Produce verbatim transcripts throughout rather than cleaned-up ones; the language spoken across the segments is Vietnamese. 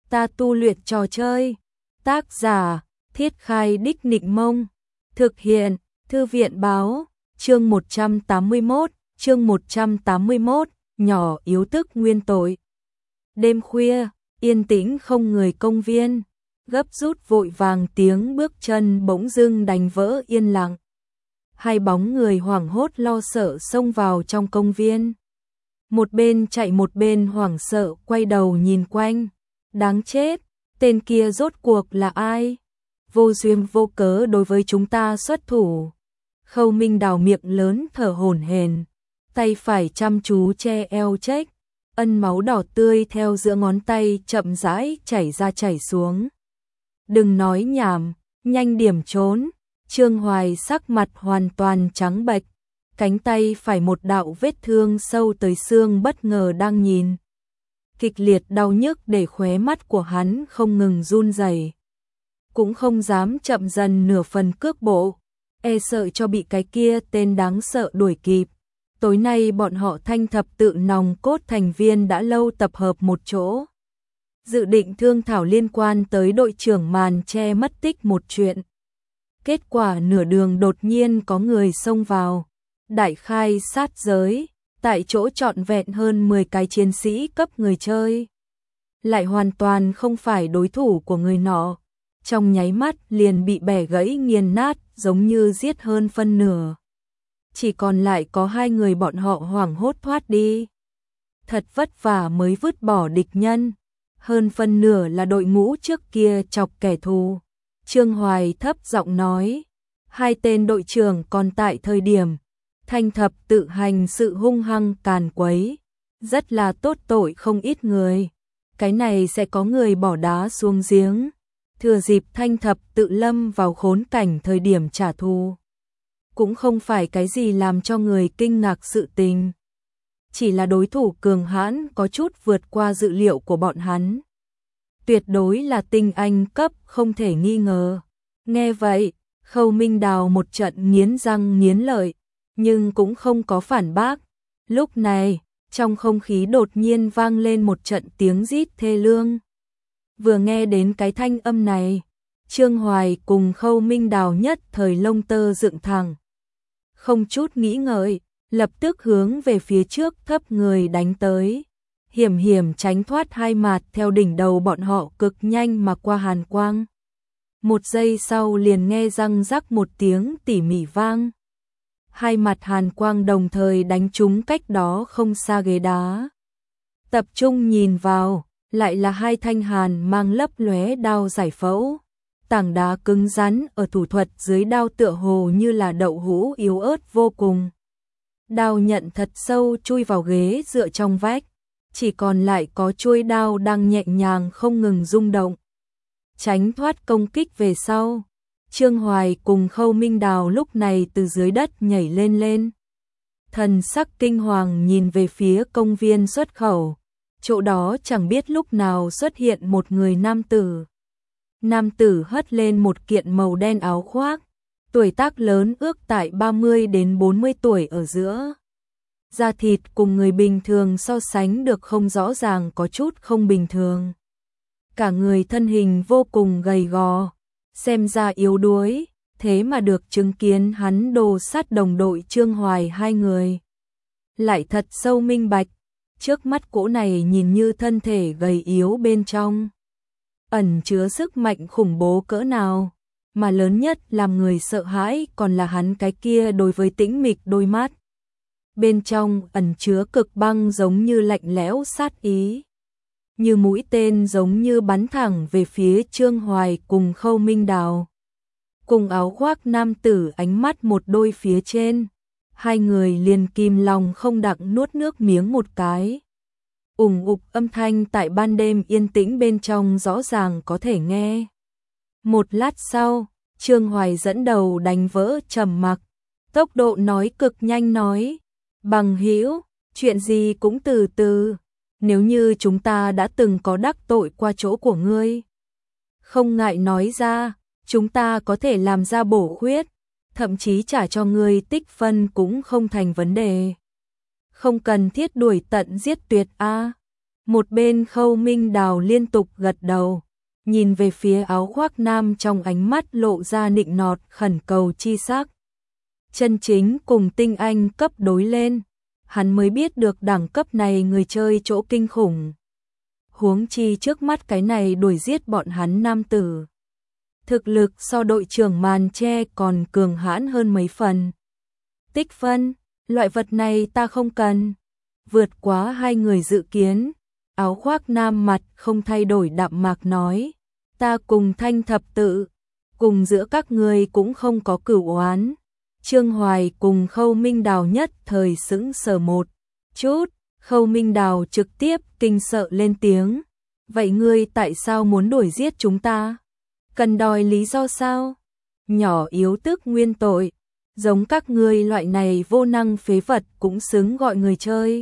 ta tu luyện trò chơi. Tác giả, Thiết Khai Đích Nịnh Mông. Thực hiện, Thư viện Báo. Chương một trăm tám mươi mốt, chương một trăm tám mươi mốt, nhỏ yếu tức nguyên tội. Đêm khuya, yên tĩnh không người công viên, gấp rút vội vàng tiếng bước chân bỗng dưng đánh vỡ yên lặng. Hai bóng người hoảng hốt lo sợ xông vào trong công viên. Một bên chạy một bên hoảng sợ quay đầu nhìn quanh. Đáng chết, tên kia rốt cuộc là ai? Vô duyên vô cớ đối với chúng ta xuất thủ. Khâu Minh Đào miệng lớn thở hổn hển, tay phải chăm chú che eo trách, ân máu đỏ tươi theo giữa ngón tay chậm rãi chảy ra chảy xuống. Đừng nói nhảm, nhanh điểm trốn. Trương Hoài sắc mặt hoàn toàn trắng bệch, cánh tay phải một đạo vết thương sâu tới xương bất ngờ đang nhìn. Kịch liệt đau nhức để khóe mắt của hắn không ngừng run rẩy, cũng không dám chậm dần nửa phần cước bộ, e sợ cho bị cái kia tên đáng sợ đuổi kịp. Tối nay bọn họ Thanh thập tự nòng cốt thành viên đã lâu tập hợp một chỗ, dự định thương thảo liên quan tới đội trưởng Màn Tre mất tích một chuyện. Kết quả nửa đường đột nhiên có người xông vào, đại khai sát giới, tại chỗ trọn vẹn hơn mười cái chiến sĩ cấp người chơi. Lại hoàn toàn không phải đối thủ của người nọ, trong nháy mắt liền bị bẻ gãy nghiền nát giống như giết hơn phân nửa. Chỉ còn lại có hai người bọn họ hoảng hốt thoát đi. Thật vất vả mới vứt bỏ địch nhân, hơn phân nửa là đội ngũ trước kia chọc kẻ thù. Trương Hoài thấp giọng nói, hai tên đội trưởng còn tại thời điểm Thanh thập tự hành sự hung hăng càn quấy, rất là tốt tội không ít người. Cái này sẽ có người bỏ đá xuống giếng, thừa dịp Thanh thập tự lâm vào khốn cảnh thời điểm trả thù. Cũng không phải cái gì làm cho người kinh ngạc sự tình, chỉ là đối thủ cường hãn có chút vượt qua dự liệu của bọn hắn. Tuyệt đối là tinh anh cấp không thể nghi ngờ. Nghe vậy, Khâu Minh Đào một trận nghiến răng nghiến lợi, nhưng cũng không có phản bác. Lúc này, trong không khí đột nhiên vang lên một trận tiếng rít thê lương. Vừa nghe đến cái thanh âm này, Trương Hoài cùng Khâu Minh Đào nhất thời lông tơ dựng thẳng. Không chút nghĩ ngợi, lập tức hướng về phía trước thấp người đánh tới. Hiểm hiểm tránh thoát hai mạt theo đỉnh đầu bọn họ cực nhanh mà qua hàn quang. Một giây sau liền nghe răng rắc một tiếng tỉ mỉ vang. Hai mặt hàn quang đồng thời đánh trúng cách đó không xa ghế đá. Tập trung nhìn vào, lại là hai thanh hàn mang lấp lóe đao giải phẫu. Tảng đá cứng rắn ở thủ thuật dưới đao tựa hồ như là đậu hũ yếu ớt vô cùng. Đao nhận thật sâu chui vào ghế dựa trong vách. Chỉ còn lại có chuôi đao đang nhẹ nhàng không ngừng rung động. Tránh thoát công kích về sau, Trương Hoài cùng Khâu Minh Đào lúc này từ dưới đất nhảy lên lên. Thần sắc kinh hoàng nhìn về phía công viên xuất khẩu, chỗ đó chẳng biết lúc nào xuất hiện một người nam tử. Nam tử hất lên một kiện màu đen áo khoác, tuổi tác lớn ước tại ba mươi đến bốn mươi tuổi ở giữa. Da thịt cùng người bình thường so sánh được không rõ ràng có chút không bình thường. Cả người thân hình vô cùng gầy gò, xem ra yếu đuối, thế mà được chứng kiến hắn đồ sát đồng đội Trương Hoài hai người. Lại thật sâu minh bạch, trước mắt cỗ này nhìn như thân thể gầy yếu bên trong, ẩn chứa sức mạnh khủng bố cỡ nào, mà lớn nhất làm người sợ hãi còn là hắn cái kia đối với tĩnh mịch đôi mắt. Bên trong ẩn chứa cực băng giống như lạnh lẽo sát ý, như mũi tên giống như bắn thẳng về phía Trương Hoài cùng Khâu Minh Đào. Cùng áo khoác nam tử ánh mắt một đôi phía trên, hai người liền kìm lòng không đặng nuốt nước miếng một cái. Ủng ục âm thanh tại ban đêm yên tĩnh bên trong rõ ràng có thể nghe. Một lát sau, Trương Hoài dẫn đầu đánh vỡ trầm mặc, tốc độ nói cực nhanh nói. Bằng hữu, chuyện gì cũng từ từ, nếu như chúng ta đã từng có đắc tội qua chỗ của ngươi, không ngại nói ra, chúng ta có thể làm ra bổ khuyết, thậm chí trả cho ngươi tích phân cũng không thành vấn đề. Không cần thiết đuổi tận giết tuyệt a. Một bên Khâu Minh Đào liên tục gật đầu, nhìn về phía áo khoác nam trong ánh mắt lộ ra nịnh nọt khẩn cầu chi sắc. Chân chính cùng tinh anh cấp đối lên, hắn mới biết được đẳng cấp này người chơi chỗ kinh khủng. Huống chi trước mắt cái này đuổi giết bọn hắn nam tử. Thực lực so đội trưởng màn che còn cường hãn hơn mấy phần. Tích phân, loại vật này ta không cần. Vượt quá hai người dự kiến, áo khoác nam mặt không thay đổi đạm mạc nói. Ta cùng Thanh thập tự, cùng giữa các người cũng không có cửu oán. Trương Hoài cùng Khâu Minh Đào nhất thời sững sờ một chút, Khâu Minh Đào trực tiếp kinh sợ lên tiếng. Vậy ngươi tại sao muốn đuổi giết chúng ta? Cần đòi lý do sao? Nhỏ yếu tức nguyên tội, giống các ngươi loại này vô năng phế vật cũng xứng gọi người chơi.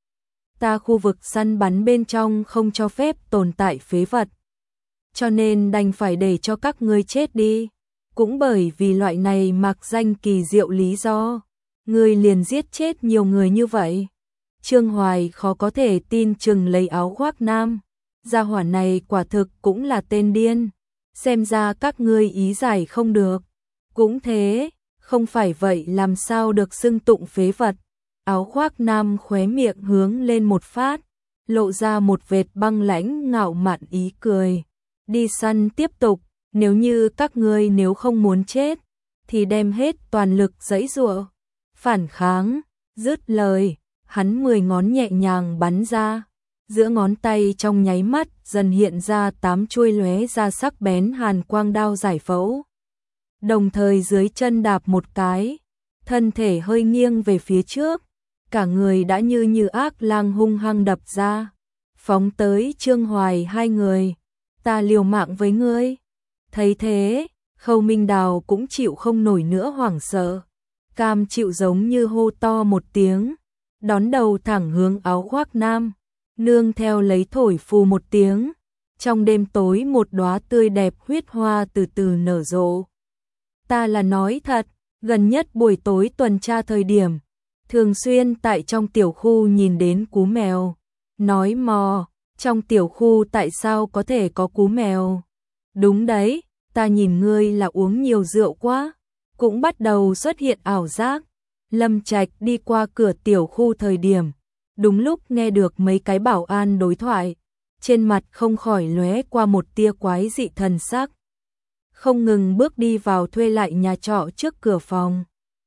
Ta khu vực săn bắn bên trong không cho phép tồn tại phế vật, cho nên đành phải để cho các ngươi chết đi. Cũng bởi vì loại này mặc danh kỳ diệu lý do, ngươi liền giết chết nhiều người như vậy. Trương Hoài khó có thể tin chừng lấy áo khoác nam. Gia hỏa này quả thực cũng là tên điên. Xem ra các ngươi ý giải không được. Cũng thế, không phải vậy làm sao được xưng tụng phế vật. Áo khoác nam khóe miệng hướng lên một phát, lộ ra một vệt băng lãnh ngạo mạn ý cười. Đi săn tiếp tục, nếu như các ngươi nếu không muốn chết, thì đem hết toàn lực giãy giụa, phản kháng. Dứt lời, hắn mười ngón nhẹ nhàng bắn ra, giữa ngón tay trong nháy mắt dần hiện ra tám chuôi lóe ra sắc bén hàn quang đao giải phẫu. Đồng thời dưới chân đạp một cái, thân thể hơi nghiêng về phía trước, cả người đã như như ác lang hung hăng đập ra, phóng tới Trương Hoài hai người. Ta liều mạng với ngươi. Thấy thế, Khâu Minh Đào cũng chịu không nổi nữa hoảng sợ, cam chịu giống như hô to một tiếng, đón đầu thẳng hướng áo khoác nam, nương theo lấy thổi phù một tiếng, trong đêm tối một đóa tươi đẹp huyết hoa từ từ nở rộ. Ta là nói thật, gần nhất buổi tối tuần tra thời điểm, thường xuyên tại trong tiểu khu nhìn đến cú mèo, nói mò, trong tiểu khu tại sao có thể có cú mèo? Đúng đấy, ta nhìn ngươi là uống nhiều rượu quá, cũng bắt đầu xuất hiện ảo giác. Lâm Trạch đi qua cửa tiểu khu thời điểm, đúng lúc nghe được mấy cái bảo an đối thoại, trên mặt không khỏi lóe qua một tia quái dị thần sắc. Không ngừng bước đi vào thuê lại nhà trọ trước cửa phòng.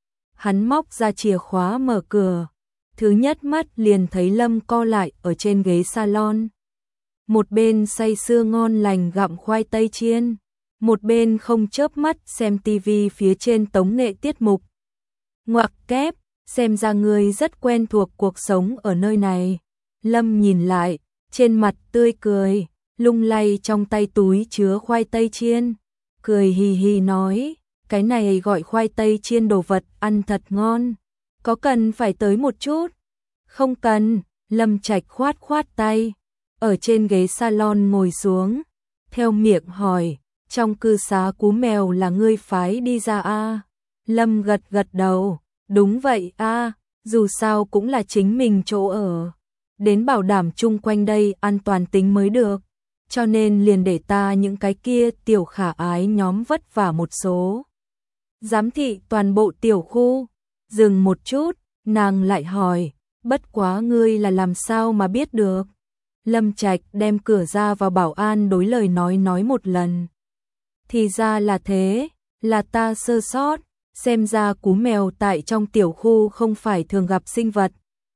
Hắn móc ra chìa khóa mở cửa, thứ nhất mắt liền thấy Lâm co lại ở trên ghế salon. Một bên say sưa ngon lành gặm khoai tây chiên, một bên không chớp mắt xem tivi phía trên tống nghệ tiết mục. Ngoặc kép, xem ra ngươi rất quen thuộc cuộc sống ở nơi này. Lâm nhìn lại, trên mặt tươi cười, lung lay trong tay túi chứa khoai tây chiên, cười hì hì nói, cái này gọi khoai tây chiên đồ vật ăn thật ngon, có cần phải tới một chút? Không cần, Lâm Trạch khoát khoát tay, ở trên ghế salon ngồi xuống, theo miệng hỏi, trong cư xá cú mèo là ngươi phái đi ra a? Lâm gật gật đầu, đúng vậy a, dù sao cũng là chính mình chỗ ở, đến bảo đảm chung quanh đây an toàn tính mới được, cho nên liền để ta những cái kia tiểu khả ái nhóm vất vả một số. Giám thị toàn bộ tiểu khu. Dừng một chút, nàng lại hỏi, bất quá ngươi là làm sao mà biết được? Lâm Trạch đem cửa ra vào bảo an đối lời nói nói một lần. Thì ra là thế, là ta sơ sót, xem ra cú mèo tại trong tiểu khu không phải thường gặp sinh vật.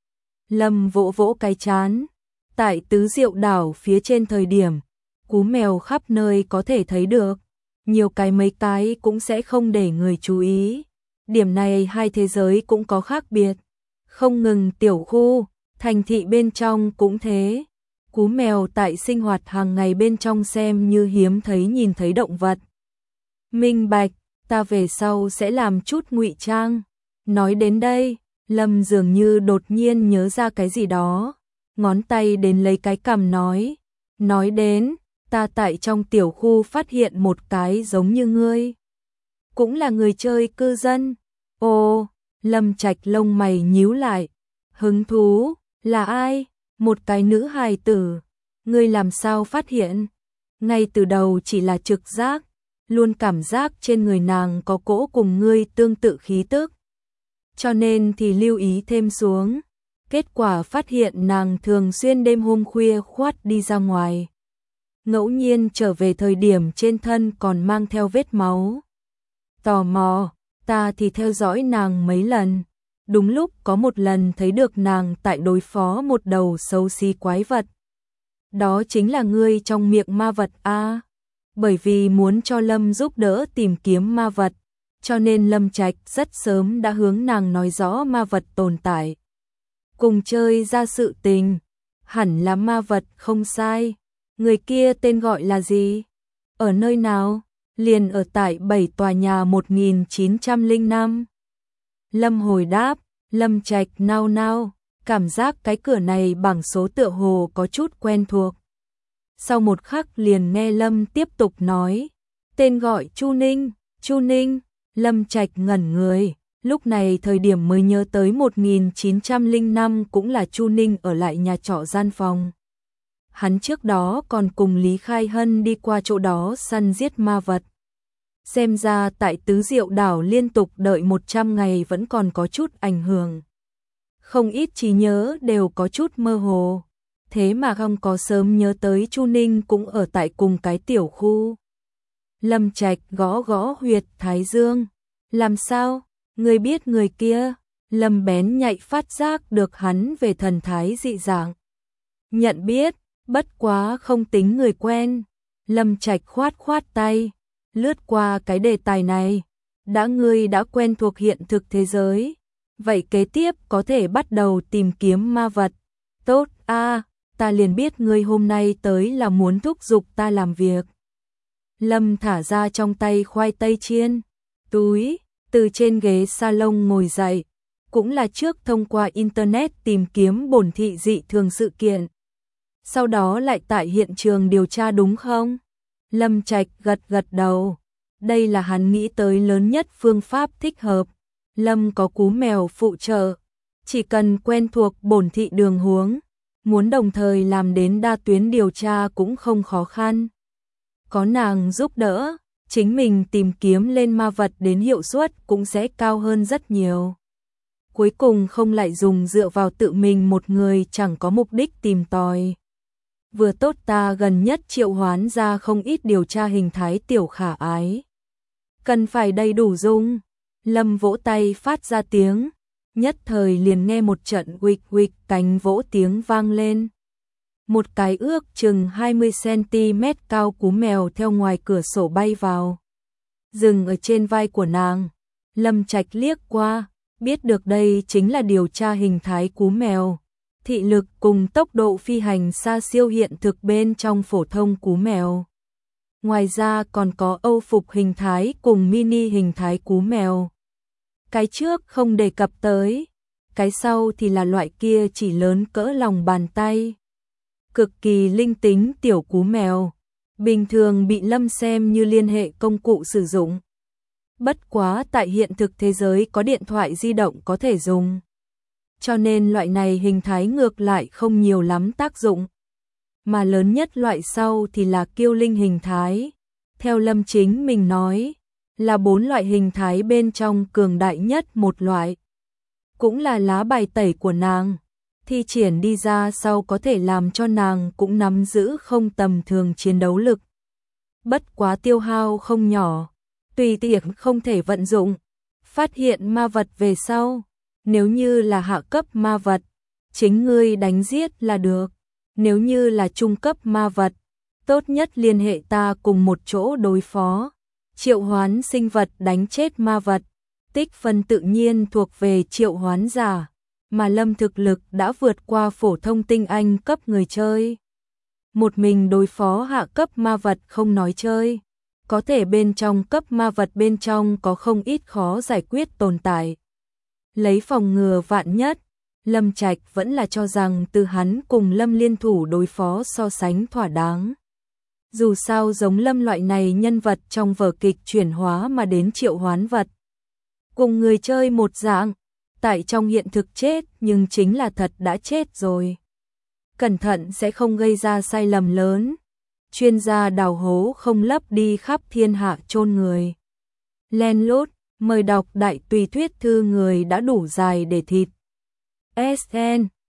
Lâm vỗ vỗ cái chán, tại Tứ Diệu đảo phía trên thời điểm, cú mèo khắp nơi có thể thấy được, nhiều cái mấy cái cũng sẽ không để người chú ý. Điểm này hai thế giới cũng có khác biệt, không ngừng tiểu khu, thành thị bên trong cũng thế. Cú mèo tại sinh hoạt hàng ngày bên trong xem như hiếm thấy nhìn thấy động vật. Minh bạch, ta về sau sẽ làm chút ngụy trang. Nói đến đây, Lâm dường như đột nhiên nhớ ra cái gì đó, ngón tay đến lấy cái cằm nói, nói đến, ta tại trong tiểu khu phát hiện một cái giống như ngươi, cũng là người chơi cư dân. Ồ, Lâm Trạch lông mày nhíu lại, hứng thú, là ai? Một cái nữ hài tử, ngươi làm sao phát hiện? Ngay từ đầu chỉ là trực giác, luôn cảm giác trên người nàng có cỗ cùng ngươi tương tự khí tức. Cho nên thì lưu ý thêm xuống, kết quả phát hiện nàng thường xuyên đêm hôm khuya khoắt đi ra ngoài. Ngẫu nhiên trở về thời điểm trên thân còn mang theo vết máu. Tò mò, ta thì theo dõi nàng mấy lần. Đúng lúc có một lần thấy được nàng tại đối phó một đầu xấu xí quái vật. Đó chính là ngươi trong miệng ma vật a. Bởi vì muốn cho Lâm giúp đỡ tìm kiếm ma vật, cho nên Lâm Trạch rất sớm đã hướng nàng nói rõ ma vật tồn tại. Cùng chơi ra sự tình, hẳn là ma vật không sai. Người kia tên gọi là gì? Ở nơi nào? Liền ở tại bảy tòa nhà một nghìn chín trăm lẻ năm. Lâm hồi đáp, Lâm Trạch nao nao, cảm giác cái cửa này bảng số tựa hồ có chút quen thuộc. Sau một khắc liền nghe Lâm tiếp tục nói, tên gọi Chu Ninh, Chu Ninh. Lâm Trạch ngẩn người, lúc này thời điểm mới nhớ tới một nghìn chín trăm lẻ năm cũng là Chu Ninh ở lại nhà trọ gian phòng. Hắn trước đó còn cùng Lý Khai Hân đi qua chỗ đó săn giết ma vật. Xem ra tại Tứ Diệu đảo liên tục đợi một trăm ngày vẫn còn có chút ảnh hưởng. Không ít trí nhớ đều có chút mơ hồ. Thế mà không có sớm nhớ tới Chu Ninh cũng ở tại cùng cái tiểu khu. Lâm Trạch gõ gõ huyệt thái dương. Làm sao? Người biết người kia? Lâm bén nhạy phát giác được hắn về thần thái dị dạng. Nhận biết, bất quá không tính người quen. Lâm Trạch khoát khoát tay, lướt qua cái đề tài này. Đã ngươi đã quen thuộc hiện thực thế giới, vậy kế tiếp có thể bắt đầu tìm kiếm ma vật. Tốt a, ta liền biết ngươi hôm nay tới là muốn thúc giục ta làm việc. Lâm thả ra trong tay khoai tây chiên, túi, từ trên ghế salon ngồi dậy, cũng là trước thông qua internet tìm kiếm bổn thị dị thường sự kiện. Sau đó lại tại hiện trường điều tra đúng không? Lâm Trạch gật gật đầu. Đây là hắn nghĩ tới lớn nhất phương pháp thích hợp. Lâm có cú mèo phụ trợ, chỉ cần quen thuộc bổn thị đường huống, muốn đồng thời làm đến đa tuyến điều tra cũng không khó khăn. Có nàng giúp đỡ, chính mình tìm kiếm lên ma vật đến hiệu suất cũng sẽ cao hơn rất nhiều. Cuối cùng không lại dùng dựa vào tự mình một người chẳng có mục đích tìm tòi. Vừa tốt ta gần nhất triệu hoán ra không ít điều tra hình thái tiểu khả ái. Cần phải đầy đủ dung. Lâm vỗ tay phát ra tiếng, nhất thời liền nghe một trận huỵch huỵch cánh vỗ tiếng vang lên. Một cái ước chừng hai mươi xăng-ti-mét cao cú mèo theo ngoài cửa sổ bay vào, dừng ở trên vai của nàng. Lâm Trạch liếc qua, biết được đây chính là điều tra hình thái cú mèo. Thị lực cùng tốc độ phi hành xa siêu hiện thực bên trong phổ thông cú mèo. Ngoài ra còn có Âu phục hình thái cùng mini hình thái cú mèo. Cái trước không đề cập tới, cái sau thì là loại kia chỉ lớn cỡ lòng bàn tay. Cực kỳ linh tính tiểu cú mèo, bình thường bị Lâm xem như liên hệ công cụ sử dụng. Bất quá tại hiện thực thế giới có điện thoại di động có thể dùng. Cho nên loại này hình thái ngược lại không nhiều lắm tác dụng. Mà lớn nhất loại sau thì là kiêu linh hình thái. Theo Lâm chính mình nói, là bốn loại hình thái bên trong cường đại nhất một loại. Cũng là lá bài tẩy của nàng. Thi triển đi ra sau có thể làm cho nàng cũng nắm giữ không tầm thường chiến đấu lực. Bất quá tiêu hao không nhỏ, tùy tiện không thể vận dụng. Phát hiện ma vật về sau, nếu như là hạ cấp ma vật, chính ngươi đánh giết là được. Nếu như là trung cấp ma vật, tốt nhất liên hệ ta cùng một chỗ đối phó. Triệu hoán sinh vật đánh chết ma vật, tích phân tự nhiên thuộc về triệu hoán giả, mà Lâm thực lực đã vượt qua phổ thông tinh anh cấp người chơi. Một mình đối phó hạ cấp ma vật không nói chơi, có thể bên trong cấp ma vật bên trong có không ít khó giải quyết tồn tại. Lấy phòng ngừa vạn nhất, Lâm Trạch vẫn là cho rằng từ hắn cùng Lâm liên thủ đối phó so sánh thỏa đáng. Dù sao giống Lâm loại này nhân vật trong vở kịch chuyển hóa mà đến triệu hoán vật. Cùng người chơi một dạng, tại trong hiện thực chết nhưng chính là thật đã chết rồi. cẩn thận sẽ không gây ra sai lầm lớn. Chuyên gia đào hố không lấp đi khắp thiên hạ chôn người. Len lút, mời đọc đại tùy thuyết thư người đã đủ dài để thịt. ét en